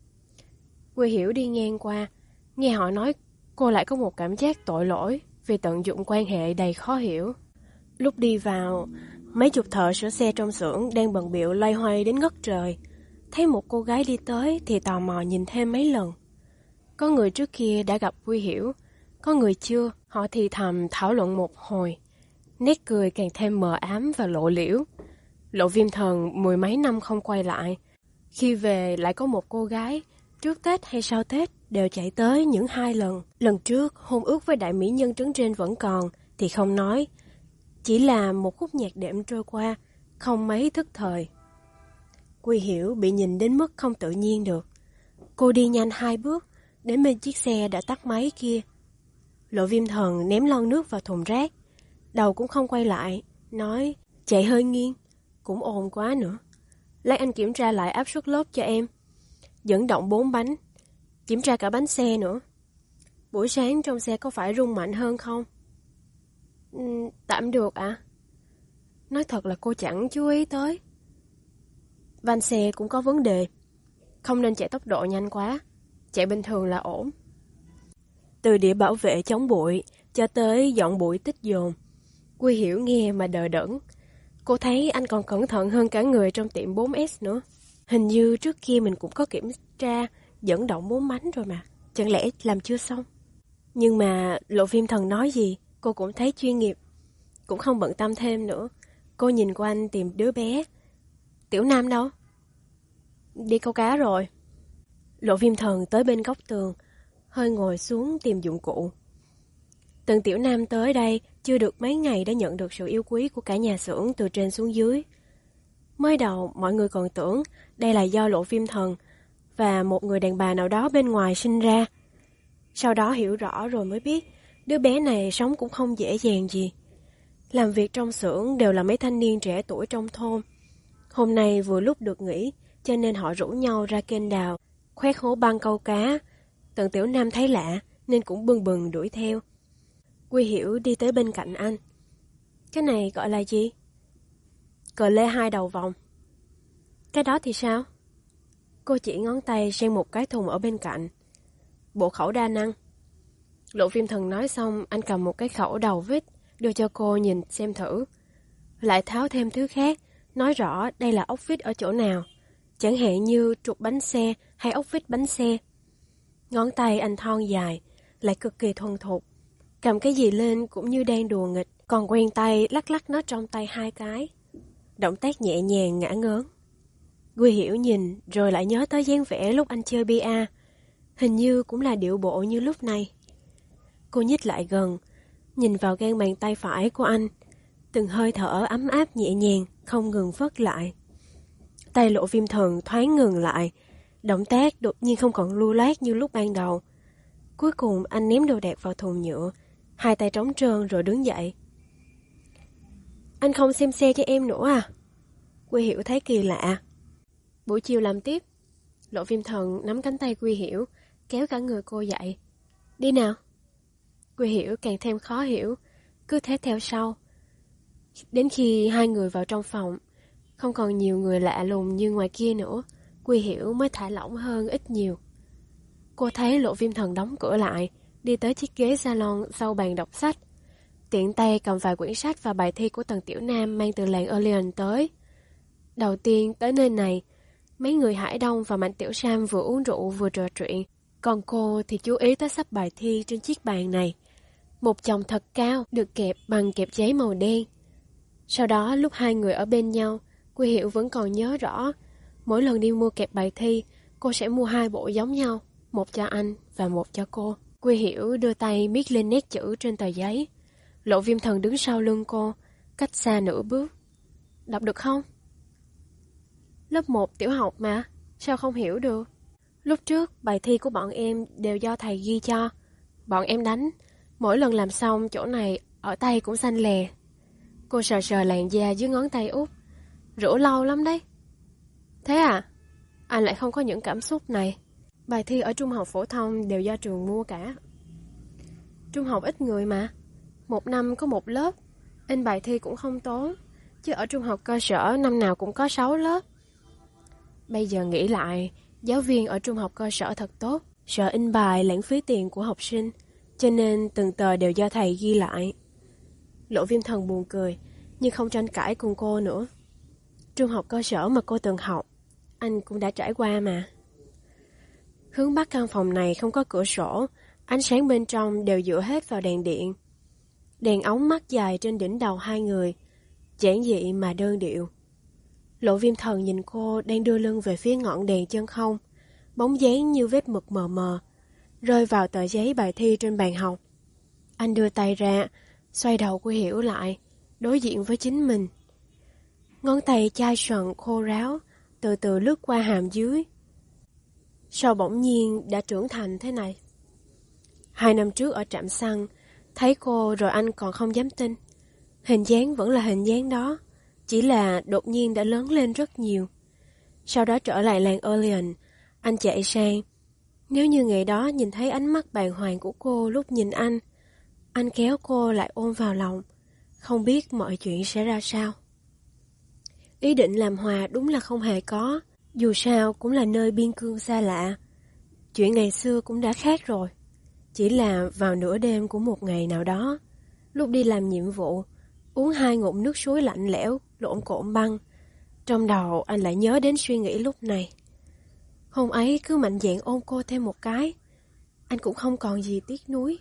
Quy Hiểu đi ngang qua, nghe họ nói, cô lại có một cảm giác tội lỗi vì tận dụng quan hệ đầy khó hiểu. Lúc đi vào, mấy chục thợ sửa xe trong xưởng đang bận bịu loay hoay đến ngất trời. Thấy một cô gái đi tới thì tò mò nhìn thêm mấy lần. Có người trước kia đã gặp Quy Hiểu, có người chưa. Họ thì thầm thảo luận một hồi, nét cười càng thêm mờ ám và lộ liễu. Lộ Viêm Thần mười mấy năm không quay lại, khi về lại có một cô gái, trước Tết hay sau Tết đều chạy tới những hai lần. Lần trước hôn ước với đại mỹ nhân trấn trên vẫn còn thì không nói, chỉ là một khúc nhạc đệm trôi qua, không mấy thức thời. Quy Hiểu bị nhìn đến mức không tự nhiên được. Cô đi nhanh hai bước, đến bên chiếc xe đã tắt máy kia. Lộ Viêm Thần ném lon nước vào thùng rác, đầu cũng không quay lại, nói: "Chạy hơi nghiêng, cũng ồn quá nữa. Lát anh kiểm tra lại áp suất lốp cho em. Dẫn động bốn bánh, kiểm tra cả bánh xe nữa. Buổi sáng trong xe có phải rung mạnh hơn không?" Ừ, tạm được ạ. À? Nói thật là cô chẳng chú ý tới. Van xe cũng có vấn đề, không nên chạy tốc độ nhanh quá. chạy bình thường là ổn. Từ đĩa bảo vệ chống bụi cho tới dọn bụi tích dồn, Quy Hiểu nghe mà đờ đẫn. Cô thấy anh còn cẩn thận hơn cả người trong tiệm bốn S nữa. Hình như trước kia mình cũng có kiểm tra dẫn động bốn bánh rồi mà, chẳng lẽ làm chưa xong? Nhưng mà Lộ Viêm Thần nói gì, cô cũng thấy chuyên nghiệp, cũng không bận tâm thêm nữa. Cô nhìn qua anh tìm đứa bé. Tiểu Nam đâu? Đi câu cá rồi. Lộ Viêm Thần tới bên góc tường, hơi ngồi xuống tìm dụng cụ. Tần Tiểu Nam tới đây chưa được mấy ngày đã nhận được sự yêu quý của cả nhà xưởng từ trên xuống dưới. Mới đầu mọi người còn tưởng đây là do Lộ Viêm Thần và một người đàn bà nào đó bên ngoài sinh ra. Sau đó hiểu rõ rồi mới biết đứa bé này sống cũng không dễ dàng gì. Làm việc trong xưởng đều là mấy thanh niên trẻ tuổi trong thôn. Hôm nay vừa lúc được nghỉ cho nên họ rủ nhau ra kênh đào, khoét hố băng câu cá. Tần Tiểu Nam thấy lạ nên cũng bừng bừng đuổi theo. Quy Hiểu đi tới bên cạnh anh. Cái này gọi là gì? Cờ lê hai đầu vòng. Cái đó thì sao? Cô chỉ ngón tay sang một cái thùng ở bên cạnh. Bộ khẩu đa năng. Lộ Viêm Thần nói xong, anh cầm một cái khẩu đầu vít đưa cho cô nhìn xem thử. Lại tháo thêm thứ khác, nói rõ đây là ốc vít ở chỗ nào, chẳng hạn như trục bánh xe hay ốc vít bánh xe. Ngón tay anh thon dài, lại cực kỳ thuần thục. Cầm cái gì lên cũng như đang đùa nghịch, còn quen tay lắc lắc nó trong tay hai cái. Động tác nhẹ nhàng ngả ngớn. Quy Hiểu nhìn rồi lại nhớ tới dáng vẻ lúc anh chơi bia. Hình như cũng là điệu bộ như lúc này. Cô nhích lại gần, nhìn vào gan bàn tay phải của anh. Từng hơi thở ấm áp nhẹ nhàng, không ngừng phất lại. Tay Lộ Viêm Thần thoáng ngừng lại. Động tác đột nhiên không còn lưu loát như lúc ban đầu. Cuối cùng anh ném đồ đạc vào thùng nhựa, hai tay trống trơn rồi đứng dậy. Anh không xem xe cho em nữa à? Quy Hiểu thấy kỳ lạ. Buổi chiều làm tiếp. Lộ Viêm Thần nắm cánh tay Quy Hiểu, kéo cả người cô dậy. Đi nào. Quy Hiểu càng thêm khó hiểu, cứ thế theo sau. Đến khi hai người vào trong phòng, không còn nhiều người lạ lùng như ngoài kia nữa, Quy Hiểu mới thả lỏng hơn ít nhiều. Cô thấy Lộ Viêm Thần đóng cửa lại, đi tới chiếc ghế salon sau bàn đọc sách. Tiện tay cầm vài quyển sách và bài thi của Tần Tiểu Nam mang từ làng Orleans tới. Đầu tiên tới nơi này, mấy người Hải Đông và Mạnh Tiểu Sam vừa uống rượu vừa trò chuyện, còn cô thì chú ý tới sắp bài thi trên chiếc bàn này. Một chồng thật cao, được kẹp bằng kẹp giấy màu đen. Sau đó lúc hai người ở bên nhau, Quy Hiểu vẫn còn nhớ rõ, mỗi lần đi mua kẹp bài thi, cô sẽ mua hai bộ giống nhau, một cho anh và một cho cô. Quy Hiểu đưa tay miết lên nét chữ trên tờ giấy. Lộ Viêm Thần đứng sau lưng cô, cách xa nửa bước. Đọc được không? Lớp một tiểu học mà, sao không hiểu được? Lúc trước, bài thi của bọn em đều do thầy ghi cho. Bọn em đánh, mỗi lần làm xong chỗ này ở tay cũng xanh lè. Cô sờ sờ làn da dưới ngón tay út. Rửa lâu lắm đấy. Thế à? Anh lại không có những cảm xúc này. Bài thi ở trung học phổ thông đều do trường mua cả. Trung học ít người mà. Một năm có một lớp. In bài thi cũng không tốn. Chứ ở trung học cơ sở năm nào cũng có sáu lớp. Bây giờ nghĩ lại, giáo viên ở trung học cơ sở thật tốt. Sợ in bài lãng phí tiền của học sinh, cho nên từng tờ đều do thầy ghi lại. Lộ Viêm Thần buồn cười, nhưng không tranh cãi cùng cô nữa. Trung học cơ sở mà cô từng học, anh cũng đã trải qua mà. Hướng bắc căn phòng này không có cửa sổ, ánh sáng bên trong đều dựa hết vào đèn điện. Đèn ống mắt dài trên đỉnh đầu hai người, giản dị mà đơn điệu. Lộ Viêm Thần nhìn cô đang đưa lưng về phía ngọn đèn chân không, bóng dáng như vết mực mờ mờ, rơi vào tờ giấy bài thi trên bàn học. Anh đưa tay ra, xoay đầu Quy Hiểu lại, đối diện với chính mình. Ngón tay chai sần khô ráo, từ từ lướt qua hàm dưới. Sao bỗng nhiên đã trưởng thành thế này? Hai năm trước ở trạm xăng, thấy cô rồi anh còn không dám tin. Hình dáng vẫn là hình dáng đó, chỉ là đột nhiên đã lớn lên rất nhiều. Sau đó trở lại làng Orleans, anh chạy sang. Nếu như ngày đó nhìn thấy ánh mắt bàng hoàng của cô lúc nhìn anh, anh kéo cô lại ôm vào lòng, không biết mọi chuyện sẽ ra sao. Ý định làm hòa đúng là không hề có, dù sao cũng là nơi biên cương xa lạ. Chuyện ngày xưa cũng đã khác rồi. Chỉ là vào nửa đêm của một ngày nào đó, lúc đi làm nhiệm vụ, uống hai ngụm nước suối lạnh lẽo, lộn cộm băng, trong đầu anh lại nhớ đến suy nghĩ lúc này. Hôm ấy cứ mạnh dạn ôm cô thêm một cái, anh cũng không còn gì tiếc nuối.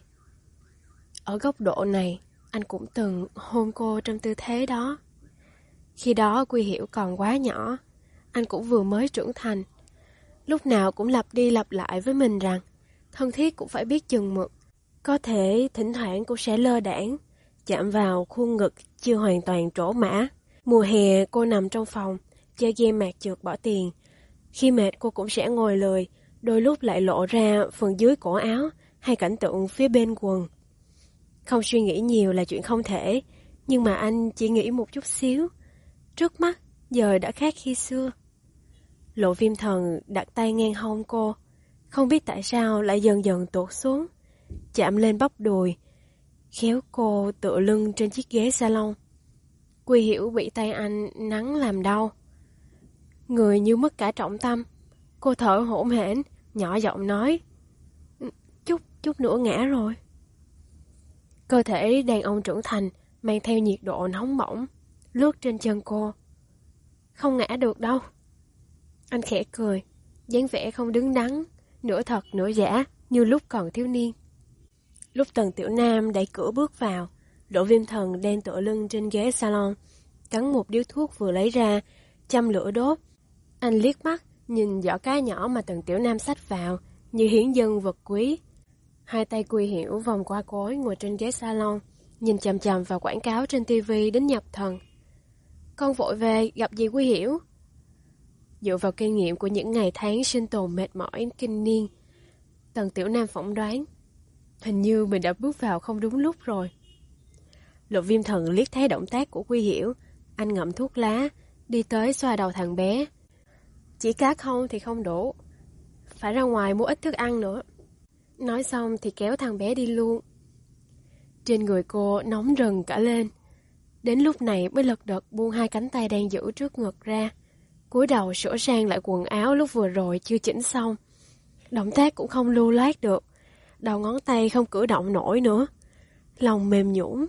Ở góc độ này, anh cũng từng hôn cô trong tư thế đó. Khi đó Quy Hiểu còn quá nhỏ, anh cũng vừa mới trưởng thành. Lúc nào cũng lặp đi lặp lại với mình rằng thân thiết cũng phải biết chừng mực. Có thể thỉnh thoảng cũng sẽ lơ đãng, chạm vào khuôn ngực chưa hoàn toàn trổ mã. Mùa hè cô nằm trong phòng, chơi game mạt trượt bỏ tiền. Khi mệt cô cũng sẽ ngồi lười, đôi lúc lại lộ ra phần dưới cổ áo hay cảnh tượng phía bên quần. Không suy nghĩ nhiều là chuyện không thể, nhưng mà anh chỉ nghĩ một chút xíu. Trước mắt giờ đã khác khi xưa. Lộ Viêm Thần đặt tay ngang hông cô, không biết tại sao lại dần dần tuột xuống, chạm lên bắp đùi, khéo cô tựa lưng trên chiếc ghế salon. Quy Hiểu bị tay anh nắn làm đau. Người như mất cả trọng tâm, cô thở hổn hển, nhỏ giọng nói, Chút, chút nữa ngã rồi. Cơ thể đàn ông trưởng thành, mang theo nhiệt độ nóng bỏng, lướt trên chân cô. Không ngã được đâu. Anh khẽ cười, dáng vẻ không đứng đắn, nửa thật nửa giả, như lúc còn thiếu niên. Lúc Tần Tiểu Nam đẩy cửa bước vào, Lộ Viêm Thần đang tựa lưng trên ghế salon, cắn một điếu thuốc vừa lấy ra, châm lửa đốt. Anh liếc mắt, nhìn giỏ cá nhỏ mà Tần Tiểu Nam xách vào, như hiến dân vật quý. Hai tay Quy Hiểu vòng qua cối ngồi trên ghế salon, nhìn chằm chằm vào quảng cáo trên tivi đến nhập thần. Con vội về, gặp gì Quy Hiểu? Dựa vào kinh nghiệm của những ngày tháng sinh tồn mệt mỏi kinh niên, Tần Tiểu Nam phỏng đoán, hình như mình đã bước vào không đúng lúc rồi. Lộ Viêm Thần liếc thấy động tác của Quy Hiểu, anh ngậm thuốc lá, đi tới xoa đầu thằng bé. Chỉ cá không thì không đủ, phải ra ngoài mua ít thức ăn nữa. Nói xong thì kéo thằng bé đi luôn. Trên người cô nóng rần cả lên. Đến lúc này mới lật đật buông hai cánh tay đang giữ trước ngực ra, cúi đầu sửa sang lại quần áo lúc vừa rồi chưa chỉnh xong. Động tác cũng không lưu loát được, đầu ngón tay không cử động nổi nữa. Lòng mềm nhũn.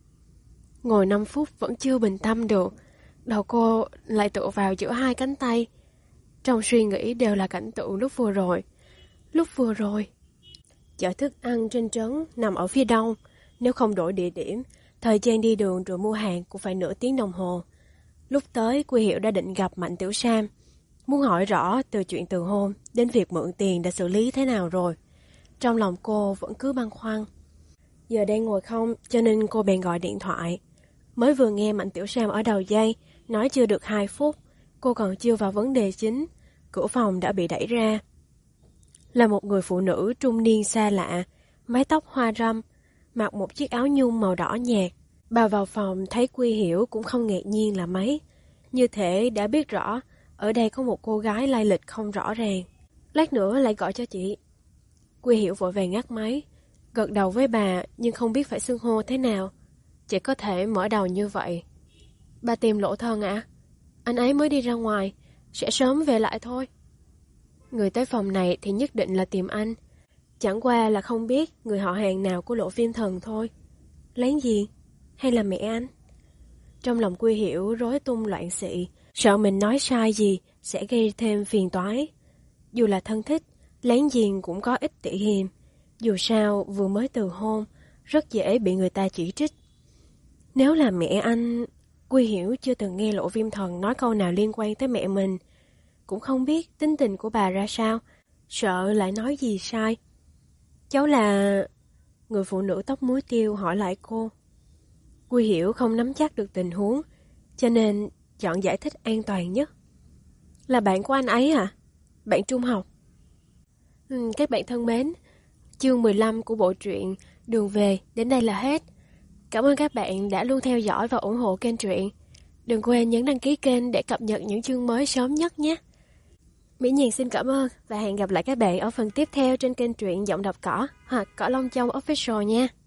Ngồi năm phút vẫn chưa bình tâm được, đầu cô lại tựa vào giữa hai cánh tay. Trong suy nghĩ đều là cảnh tượng lúc vừa rồi. Lúc vừa rồi chợ thức ăn trên trấn nằm ở phía đông, nếu không đổi địa điểm, thời gian đi đường rồi mua hàng cũng phải nửa tiếng đồng hồ. Lúc tới, Quy Hiểu đã định gặp Mạnh Tiểu Sam, muốn hỏi rõ từ chuyện từ hôn đến việc mượn tiền đã xử lý thế nào rồi. Trong lòng cô vẫn cứ băn khoăn. Giờ đang ngồi không, cho nên cô bèn gọi điện thoại. Mới vừa nghe Mạnh Tiểu Sam ở đầu dây, nói chưa được hai phút, cô còn chưa vào vấn đề chính, cửa phòng đã bị đẩy ra. Là một người phụ nữ trung niên xa lạ, mái tóc hoa râm, mặc một chiếc áo nhung màu đỏ nhạt. Bà vào phòng thấy Quy Hiểu cũng không ngạc nhiên là mấy, như thể đã biết rõ ở đây có một cô gái lai lịch không rõ ràng. Lát nữa lại gọi cho chị. Quy Hiểu vội vàng ngắt máy, gật đầu với bà nhưng không biết phải xưng hô thế nào, chỉ có thể mở đầu như vậy. Bà tìm Lộ Thân ạ? À? Anh ấy mới đi ra ngoài, sẽ sớm về lại thôi. Người tới phòng này thì nhất định là tìm anh, chẳng qua là không biết người họ hàng nào của Lộ Viêm Thần thôi. Láng giềng hay là mẹ anh? Trong lòng Quy Hiểu rối tung loạn xị, sợ mình nói sai gì sẽ gây thêm phiền toái. Dù là thân thích, láng giềng cũng có ít tị hiềm. Dù sao vừa mới từ hôn, rất dễ bị người ta chỉ trích. Nếu là mẹ anh, Quy Hiểu chưa từng nghe Lộ Viêm Thần nói câu nào liên quan tới mẹ mình, cũng không biết tính tình của bà ra sao, sợ lại nói gì sai. Cháu là... Người phụ nữ tóc muối tiêu hỏi lại cô. Quy Hiểu không nắm chắc được tình huống, cho nên chọn giải thích an toàn nhất. Là bạn của anh ấy à? Bạn trung học? Ừ, các bạn thân mến, chương mười lăm của bộ truyện Đường Về đến đây là hết. Cảm ơn các bạn đã luôn theo dõi và ủng hộ kênh truyện. Đừng quên nhấn đăng ký kênh để cập nhật những chương mới sớm nhất nhé. Mỹ Nhàn xin cảm ơn và hẹn gặp lại các bạn ở phần tiếp theo trên kênh truyện Giọng Đọc Cỏ hoặc Cỏ Long Châu Official nha.